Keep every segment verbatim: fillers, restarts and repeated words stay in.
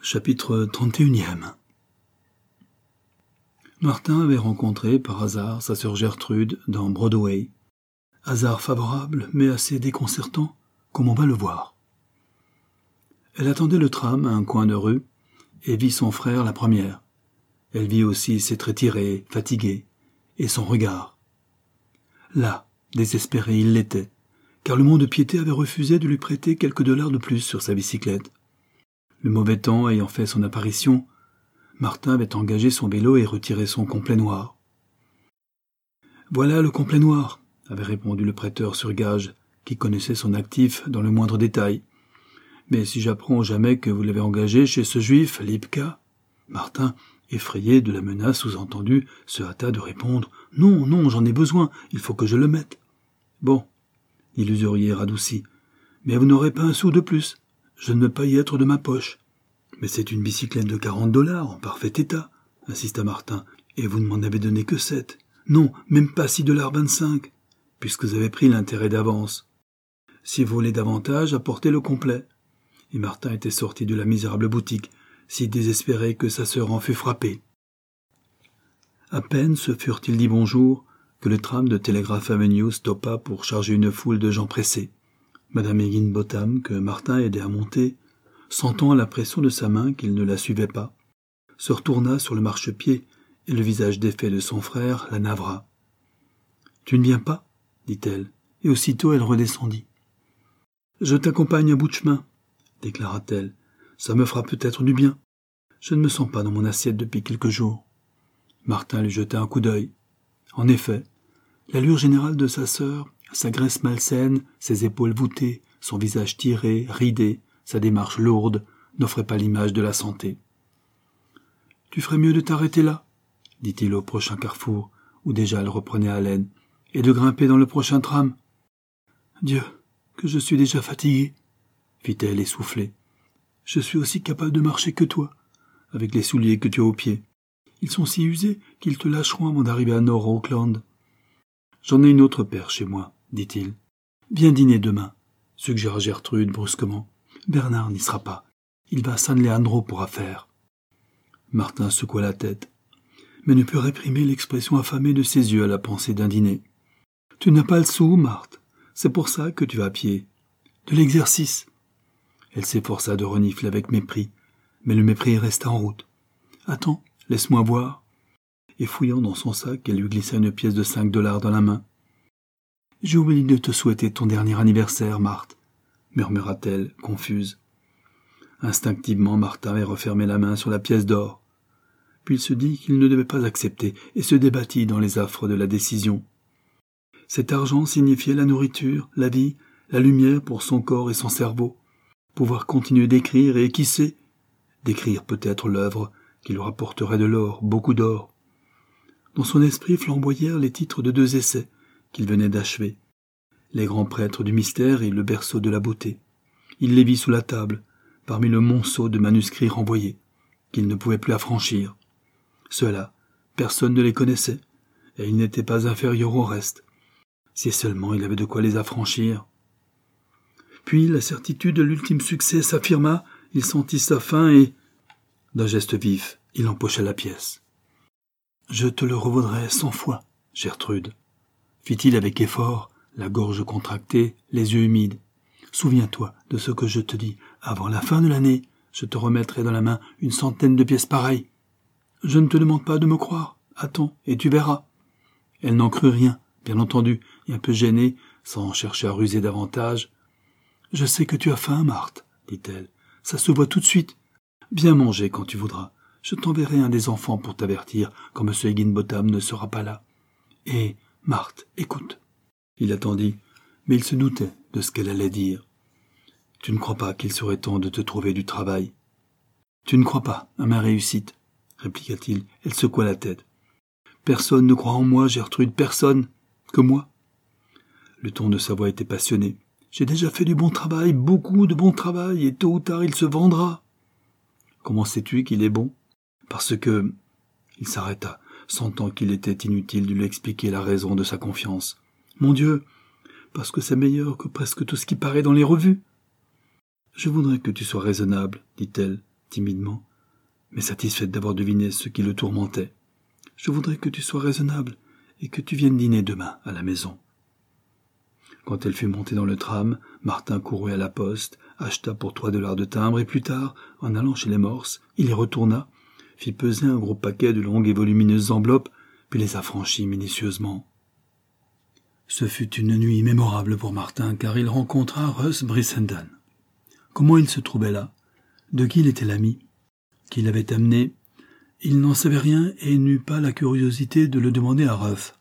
Chapitre trente et un. Martin avait rencontré par hasard sa sœur Gertrude dans Broadway. Hasard favorable, mais assez déconcertant, comme on va le voir. Elle attendait le tram à un coin de rue et vit son frère la première. Elle vit aussi ses traits tirés, fatigués, et son regard. Là, désespéré, il l'était, car le mont-de-piété avait refusé de lui prêter quelques dollars de plus sur sa bicyclette. Le mauvais temps ayant fait son apparition, Martin avait engagé son vélo et retiré son complet noir. « Voilà le complet noir », avait répondu le prêteur sur gage, qui connaissait son actif dans le moindre détail. « Mais si j'apprends jamais que vous l'avez engagé chez ce juif, Lipka ?» Martin, effrayé de la menace sous-entendue, se hâta de répondre « Non, non, j'en ai besoin, il faut que je le mette. »« Bon, » dit l'usurier radouci, « mais vous n'aurez pas un sou de plus. Je ne veux pas y être de ma poche. »« Mais c'est une bicyclette de quarante dollars, en parfait état, » insista Martin, « et vous ne m'en avez donné que sept. Non, même pas six dollars vingt-cinq, puisque vous avez pris l'intérêt d'avance. Si vous voulez davantage, apportez le complet. » Et Martin était sorti de la misérable boutique, si désespéré que sa sœur en fut frappée. À peine se furent-ils dit bonjour que le tram de Telegraph Avenue stoppa pour charger une foule de gens pressés. Madame Higginbotham, que Martin aidait à monter, sentant à la pression de sa main qu'il ne la suivait pas, se retourna sur le marchepied et le visage défait de son frère la navra. « Tu ne viens pas ?» dit-elle, et aussitôt elle redescendit. « Je t'accompagne un bout de chemin, » déclara-t-elle. « Ça me fera peut-être du bien. Je ne me sens pas dans mon assiette depuis quelques jours. » Martin lui jeta un coup d'œil. En effet, l'allure générale de sa sœur, sa graisse malsaine, ses épaules voûtées, son visage tiré, ridé, sa démarche lourde, n'offraient pas l'image de la santé. « Tu ferais mieux de t'arrêter là, » dit-il au prochain carrefour, où déjà elle reprenait haleine, « et de grimper dans le prochain tram. »« Dieu, que je suis déjà fatiguée, » fit-elle essoufflée. « Je suis aussi capable de marcher que toi, avec les souliers que tu as aux pieds. Ils sont si usés qu'ils te lâcheront avant d'arriver à North Oakland. »« J'en ai une autre paire chez moi, » dit-il. « Viens dîner demain, » suggéra Gertrude brusquement. « Bernard n'y sera pas. Il va à San Leandro pour affaires. » Martin secoua la tête, mais ne put réprimer l'expression affamée de ses yeux à la pensée d'un dîner. « Tu n'as pas le sou, Marthe. C'est pour ça que tu vas à pied. De l'exercice. » Elle s'efforça de renifler avec mépris, mais le mépris resta en route. « Attends, laisse-moi voir. » Et fouillant dans son sac, elle lui glissa une pièce de cinq dollars dans la main. « J'ai oublié de te souhaiter ton dernier anniversaire, Marthe, » murmura-t-elle, confuse. Instinctivement, Martin avait refermé la main sur la pièce d'or. Puis il se dit qu'il ne devait pas accepter et se débattit dans les affres de la décision. Cet argent signifiait la nourriture, la vie, la lumière pour son corps et son cerveau. Pouvoir continuer d'écrire et, qui sait, d'écrire peut-être l'œuvre qui lui rapporterait de l'or, beaucoup d'or. Dans son esprit flamboyèrent les titres de deux essais qu'il venait d'achever. Les grands prêtres du mystère et le berceau de la beauté. Il les vit sous la table, parmi le monceau de manuscrits renvoyés, qu'il ne pouvait plus affranchir. Ceux-là, personne ne les connaissait, et ils n'étaient pas inférieurs au reste. Si seulement il avait de quoi les affranchir. Puis la certitude de l'ultime succès s'affirma, il sentit sa faim et, d'un geste vif, il empocha la pièce. « Je te le revaudrai cent fois, Gertrude, » fit-il avec effort, la gorge contractée, les yeux humides. « Souviens-toi de ce que je te dis. Avant la fin de l'année, je te remettrai dans la main une centaine de pièces pareilles. Je ne te demande pas de me croire. Attends, et tu verras. » Elle n'en crut rien, bien entendu, et un peu gênée, sans chercher à ruser davantage. « Je sais que tu as faim, Marthe, » dit-elle. « Ça se voit tout de suite. Viens manger quand tu voudras. Je t'enverrai un des enfants pour t'avertir quand M. Higginbotham ne sera pas là. Et, Marthe, écoute. » Il attendit, mais il se doutait de ce qu'elle allait dire. « Tu ne crois pas qu'il serait temps de te trouver du travail ? » ?»« Tu ne crois pas à ma réussite ?» répliqua-t-il. Elle secoua la tête. « Personne ne croit en moi, Gertrude, personne, que moi. » Le ton de sa voix était passionné. « J'ai déjà fait du bon travail, beaucoup de bon travail, et tôt ou tard il se vendra. »« Comment sais-tu qu'il est bon ? » ?»« Parce que... » Il s'arrêta, sentant qu'il était inutile de lui expliquer la raison de sa confiance. « Mon Dieu, parce que c'est meilleur que presque tout ce qui paraît dans les revues. »« Je voudrais que tu sois raisonnable, dit-elle. timidement, mais satisfaite d'avoir deviné ce qui le tourmentait. « Je voudrais que tu sois raisonnable et que tu viennes dîner demain à la maison. » Quand elle fut montée dans le tram, Martin courut à la poste, acheta pour trois dollars de timbres et plus tard, en allant chez les Morse, il y retourna, fit peser un gros paquet de longues et volumineuses enveloppes, puis les affranchit minutieusement. Ce fut une nuit mémorable pour Martin, car il rencontra Russ Brissenden. Comment il se trouvait là? De qui il était l'ami? Qui l'avait amené? Il n'en savait rien et n'eut pas la curiosité de le demander à Ruff.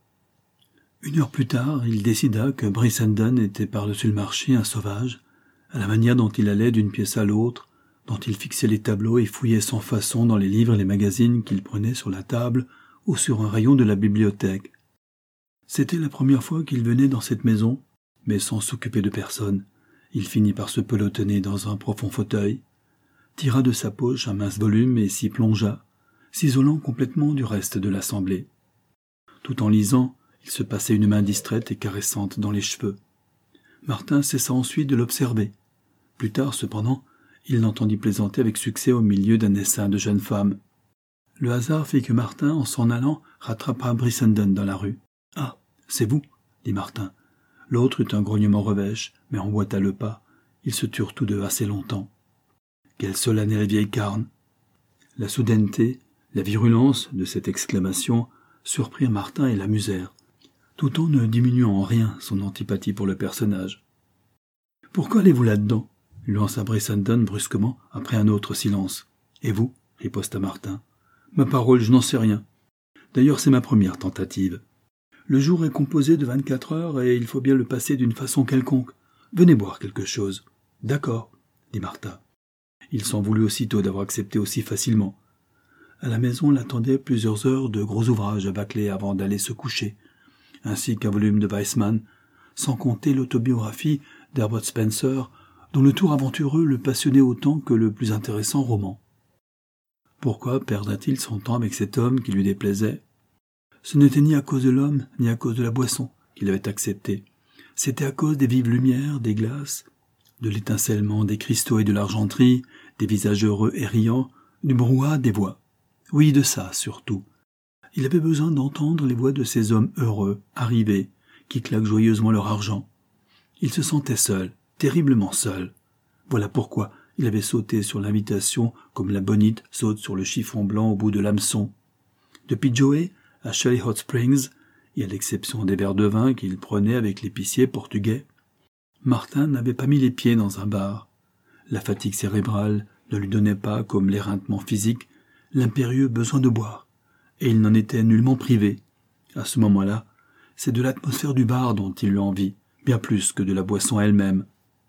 Une heure plus tard, il décida que Brissenden était par-dessus le marché un sauvage, à la manière dont il allait d'une pièce à l'autre, dont il fixait les tableaux et fouillait sans façon dans les livres et les magazines qu'il prenait sur la table ou sur un rayon de la bibliothèque. C'était la première fois qu'il venait dans cette maison, mais sans s'occuper de personne. Il finit par se pelotonner dans un profond fauteuil, tira de sa poche un mince volume et s'y plongea, s'isolant complètement du reste de l'assemblée. Tout en lisant, il se passait une main distraite et caressante dans les cheveux. Martin cessa ensuite de l'observer. Plus tard, cependant, il l'entendit plaisanter avec succès au milieu d'un essaim de jeunes femmes. Le hasard fit que Martin, en s'en allant, rattrapa Brissenden dans la rue. « Ah, c'est vous » dit Martin. L'autre eut un grognement revêche, mais emboîta le pas. Ils se turent tous deux assez longtemps. Quelle solennelle vieille carne! La soudaineté, la virulence de cette exclamation surprirent Martin et l'amusèrent, tout en ne diminuant en rien son antipathie pour le personnage. « Pourquoi allez-vous là-dedans » lui lança Brissenden brusquement, après un autre silence. « Et vous » riposta Martin. « Ma parole, je n'en sais rien. D'ailleurs, c'est ma première tentative. Le jour est composé de vingt-quatre heures et il faut bien le passer d'une façon quelconque. Venez boire quelque chose. »« D'accord, » dit Martin. Il s'en voulut aussitôt d'avoir accepté aussi facilement. À la maison l'attendaient plusieurs heures de gros ouvrages à bâcler avant d'aller se coucher, ainsi qu'un volume de Weissman, sans compter l'autobiographie d'Herbert Spencer, dont le tour aventureux le passionnait autant que le plus intéressant roman. Pourquoi perdrait-il son temps avec cet homme qui lui déplaisait? Ce n'était ni à cause de l'homme, ni à cause de la boisson qu'il avait accepté. C'était à cause des vives lumières, des glaces, de l'étincellement des cristaux et de l'argenterie, des visages heureux et riants, du brouhaha des voix. Oui, de ça, surtout. Il avait besoin d'entendre les voix de ces hommes heureux, arrivés, qui claquent joyeusement leur argent. Il se sentait seul, terriblement seul. Voilà pourquoi il avait sauté sur l'invitation comme la bonite saute sur le chiffon blanc au bout de l'hameçon. Depuis Joey, à Shelley Hot Springs, et à l'exception des verres de vin qu'il prenait avec l'épicier portugais, Martin n'avait pas mis les pieds dans un bar. La fatigue cérébrale ne lui donnait pas, comme l'éreintement physique, l'impérieux besoin de boire, et il n'en était nullement privé. À ce moment-là, c'est de l'atmosphère du bar dont il eut envie, bien plus que de la boisson elle-même.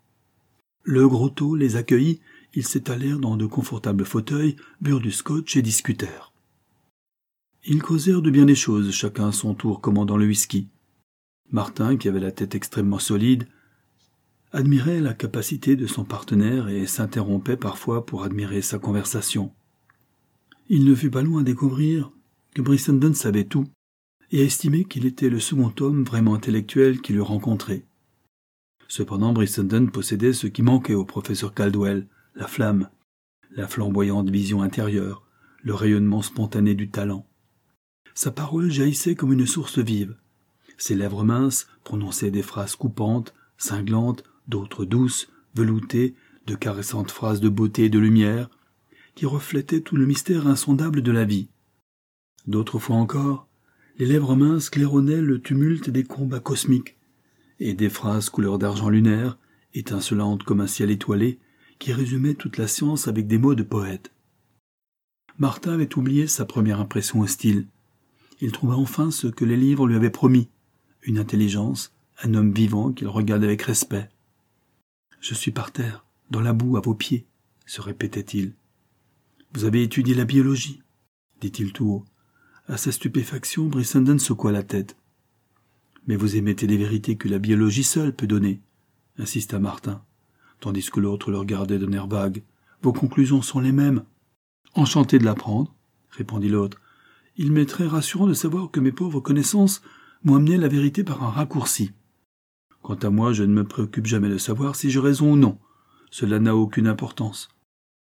Le gros taux les accueillit, ils s'étalèrent dans de confortables fauteuils, burent du scotch et discutèrent. Ils causèrent de bien des choses, chacun à son tour commandant le whisky. Martin, qui avait la tête extrêmement solide, admirait la capacité de son partenaire et s'interrompait parfois pour admirer sa conversation. Il ne fut pas loin à découvrir que Brissenden savait tout et estimait qu'il était le second homme vraiment intellectuel qu'il eût rencontré. Cependant, Brissenden possédait ce qui manquait au professeur Caldwell, la flamme, la flamboyante vision intérieure, le rayonnement spontané du talent. Sa parole jaillissait comme une source vive. Ses lèvres minces prononçaient des phrases coupantes, cinglantes, d'autres douces, veloutées, de caressantes phrases de beauté et de lumière, qui reflétaient tout le mystère insondable de la vie. D'autres fois encore, les lèvres minces claironnaient le tumulte des combats cosmiques, et des phrases couleur d'argent lunaire, étincelantes comme un ciel étoilé, qui résumaient toute la science avec des mots de poète. Martin avait oublié sa première impression hostile. Il trouva enfin ce que les livres lui avaient promis, une intelligence, un homme vivant qu'il regardait avec respect. « Je suis par terre, dans la boue à vos pieds », se répétait-il. « Vous avez étudié la biologie ?» dit-il tout haut. À sa stupéfaction, Brissenden secoua la tête. « Mais vous émettez des vérités que la biologie seule peut donner », insista Martin, tandis que l'autre le regardait d'un air vague. « Vos conclusions sont les mêmes. »« Enchanté de l'apprendre, » répondit l'autre. « Il m'est très rassurant de savoir que mes pauvres connaissances m'ont amené la vérité par un raccourci. Quant à moi, je ne me préoccupe jamais de savoir si j'ai raison ou non. Cela n'a aucune importance.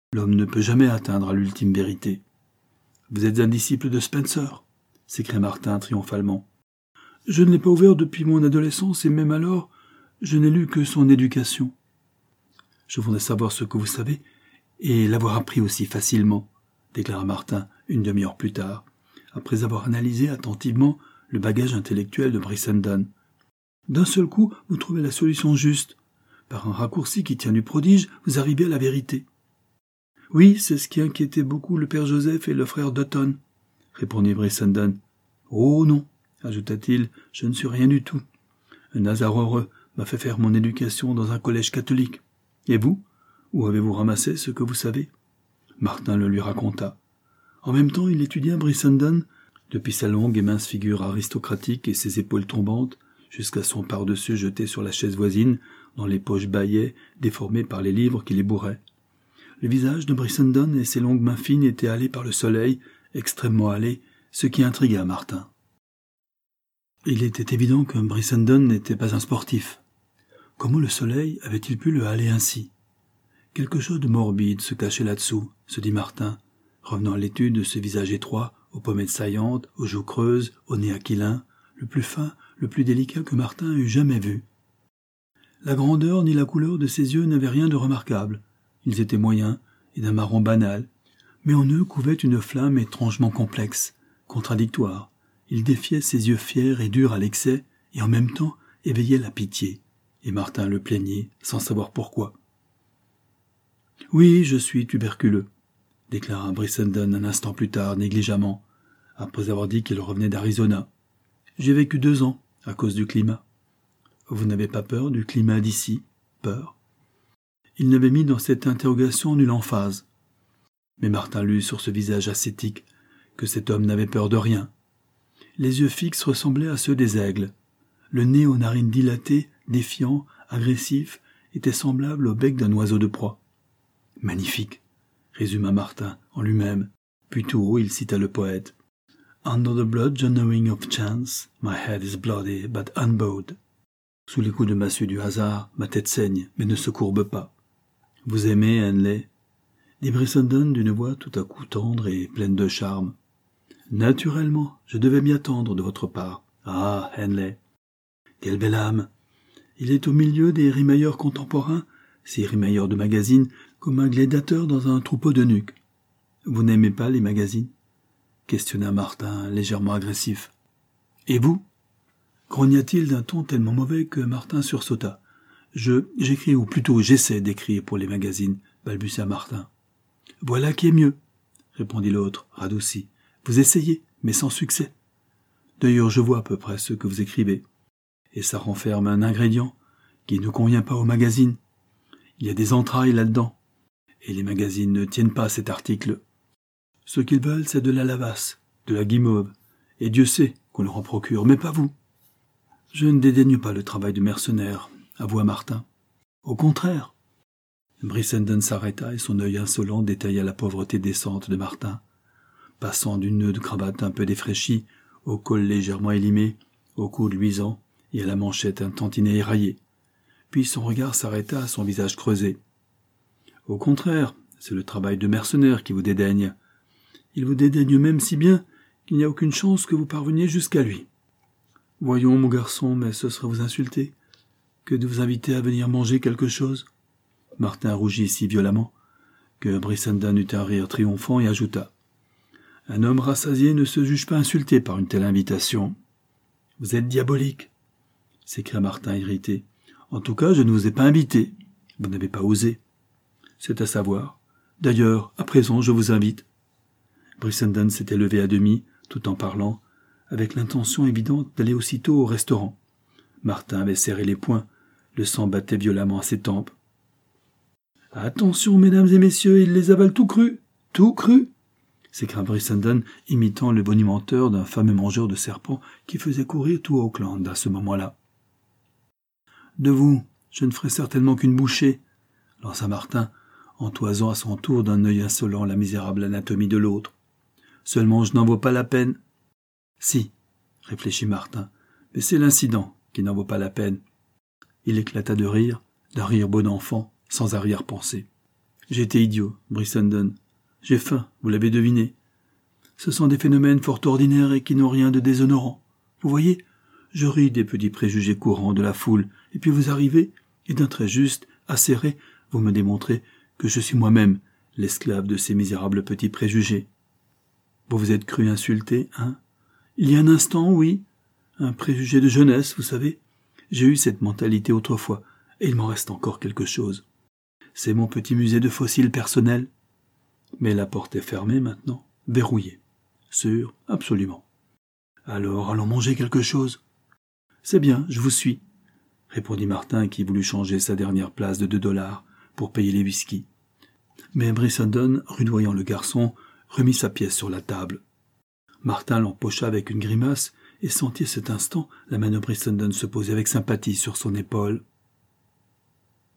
L'homme ne peut jamais atteindre à l'ultime vérité. « Vous êtes un disciple de Spencer » s'écria Martin triomphalement. « Je ne l'ai pas ouvert depuis mon adolescence et même alors, je n'ai lu que son éducation. Je voudrais savoir ce que vous savez et l'avoir appris aussi facilement, déclara Martin une demi-heure plus tard, après avoir analysé attentivement le bagage intellectuel de Brissenden. D'un seul coup, vous trouvez la solution juste. Par un raccourci qui tient du prodige, vous arrivez à la vérité. Oui, c'est ce qui inquiétait beaucoup le père Joseph et le frère Dutton, répondit Brissenden. Oh non, ajouta-t-il, je ne suis rien du tout. Un hasard heureux m'a fait faire mon éducation dans un collège catholique. Et vous, où avez-vous ramassé ce que vous savez? Martin le lui raconta. En même temps, il étudia Brissenden, depuis sa longue et mince figure aristocratique et ses épaules tombantes, jusqu'à son par-dessus jeté sur la chaise voisine, dont les poches bâillaient, déformées par les livres qui les bourraient. Le visage de Brissenden et ses longues mains fines étaient hâlés par le soleil, extrêmement hâlés, ce qui intrigua Martin. Il était évident que Brissenden n'était pas un sportif. Comment le soleil avait-il pu le haler ainsi? Quelque chose de morbide se cachait là-dessous, se dit Martin, revenant à l'étude de ce visage étroit, aux pommettes saillantes, aux joues creuses, au nez aquilin, le plus fin, le plus délicat que Martin eût jamais vu. La grandeur ni la couleur de ses yeux n'avaient rien de remarquable. Ils étaient moyens et d'un marron banal, mais en eux couvait une flamme étrangement complexe, contradictoire. Il défiait ses yeux fiers et durs à l'excès, et en même temps éveillait la pitié, et Martin le plaignait, sans savoir pourquoi. « Oui, je suis tuberculeux », déclara Brissenden un instant plus tard, négligemment, après avoir dit qu'il revenait d'Arizona. « J'ai vécu deux ans, à cause du climat. »« Vous n'avez pas peur du climat d'ici ? Peur ?» Il n'avait mis dans cette interrogation nulle emphase. Mais Martin lut sur ce visage ascétique que cet homme n'avait peur de rien. Les yeux fixes ressemblaient à ceux des aigles. Le nez aux narines dilatées, défiant, agressif, était semblable au bec d'un oiseau de proie. « Magnifique !» résuma Martin en lui-même, puis tout haut il cita le poète. « Under the blood-journeying of chance, my head is bloody but unbowed. » Sous les coups de massue du hasard, ma tête saigne, mais ne se courbe pas. « Vous aimez, Henley ?» dit Brissenden d'une voix tout à coup tendre et pleine de charme. « Naturellement, je devais m'y attendre de votre part. Ah, Henley, quelle belle âme! Il est au milieu des rimailleurs contemporains, ces rimailleurs de magazines, comme un gladiateur dans un troupeau de nuques. Vous n'aimez pas les magazines ?» questionna Martin, légèrement agressif. « Et vous ?» grogna-t-il d'un ton tellement mauvais que Martin sursauta. « Je, j'écris, ou plutôt j'essaie d'écrire pour les magazines, » balbutia Martin. « Voilà qui est mieux, » répondit l'autre, radouci. « Vous essayez, mais sans succès. D'ailleurs, je vois à peu près ce que vous écrivez. Et ça renferme un ingrédient qui ne convient pas aux magazines. Il y a des entrailles là-dedans. Et les magazines ne tiennent pas cet article. Ce qu'ils veulent, c'est de la lavasse, de la guimauve. Et Dieu sait qu'on leur en procure, mais pas vous. Je ne dédaigne pas le travail de mercenaire, avoua Martin. Au contraire. » Brissenden s'arrêta et son œil insolent détailla la pauvreté décente de Martin, passant d'une nœud de cravate un peu défraîchie, au col légèrement élimé, au coude luisant et à la manchette un tantinet éraillé. Puis son regard s'arrêta à son visage creusé. « Au contraire, c'est le travail de mercenaire qui vous dédaigne. Il vous dédaigne même si bien qu'il n'y a aucune chance que vous parveniez jusqu'à lui. Voyons, mon garçon, mais ce serait vous insulter que de vous inviter à venir manger quelque chose. » Martin rougit si violemment que Brissenden eut un rire triomphant et ajouta. « Un homme rassasié ne se juge pas insulté par une telle invitation. »« Vous êtes diabolique !» s'écria Martin irrité. « En tout cas, je ne vous ai pas invité. Vous n'avez pas osé. C'est à savoir. D'ailleurs, à présent, je vous invite. » Brissenden s'était levé à demi, tout en parlant, avec l'intention évidente d'aller aussitôt au restaurant. Martin avait serré les poings, le sang battait violemment à ses tempes. « Attention, mesdames et messieurs, il les avale tout cru, tout cru !» s'écria Brissenden, imitant le bonimenteur d'un fameux mangeur de serpents qui faisait courir tout Auckland à ce moment-là. « De vous, je ne ferai certainement qu'une bouchée, » lança Martin, en toisant à son tour d'un œil insolent la misérable anatomie de l'autre. « Seulement, je n'en vaut pas la peine. »« Si, » réfléchit Martin, « mais c'est l'incident qui n'en vaut pas la peine. » Il éclata de rire, d'un rire bon enfant, sans arrière-pensée. J'ai été idiot, Brissenden. J'ai faim, vous l'avez deviné. Ce sont des phénomènes fort ordinaires et qui n'ont rien de déshonorant. Vous voyez, je ris des petits préjugés courants de la foule, et puis vous arrivez, et d'un trait juste, acéré, vous me démontrez que je suis moi-même l'esclave de ces misérables petits préjugés. Vous vous êtes cru insulté, hein? Il y a un instant, oui. Un préjugé de jeunesse, vous savez. J'ai eu cette mentalité autrefois, et il m'en reste encore quelque chose. C'est mon petit musée de fossiles personnels. Mais la porte est fermée maintenant, verrouillée. Sûr, absolument. Alors, allons manger quelque chose. C'est bien, je vous suis, répondit Martin qui voulut changer sa dernière place de deux dollars pour payer les whisky. Mais Brissenden, rudoyant le garçon, remit sa pièce sur la table. Martin l'empocha avec une grimace et sentit à cet instant la main de Brissenden se poser avec sympathie sur son épaule.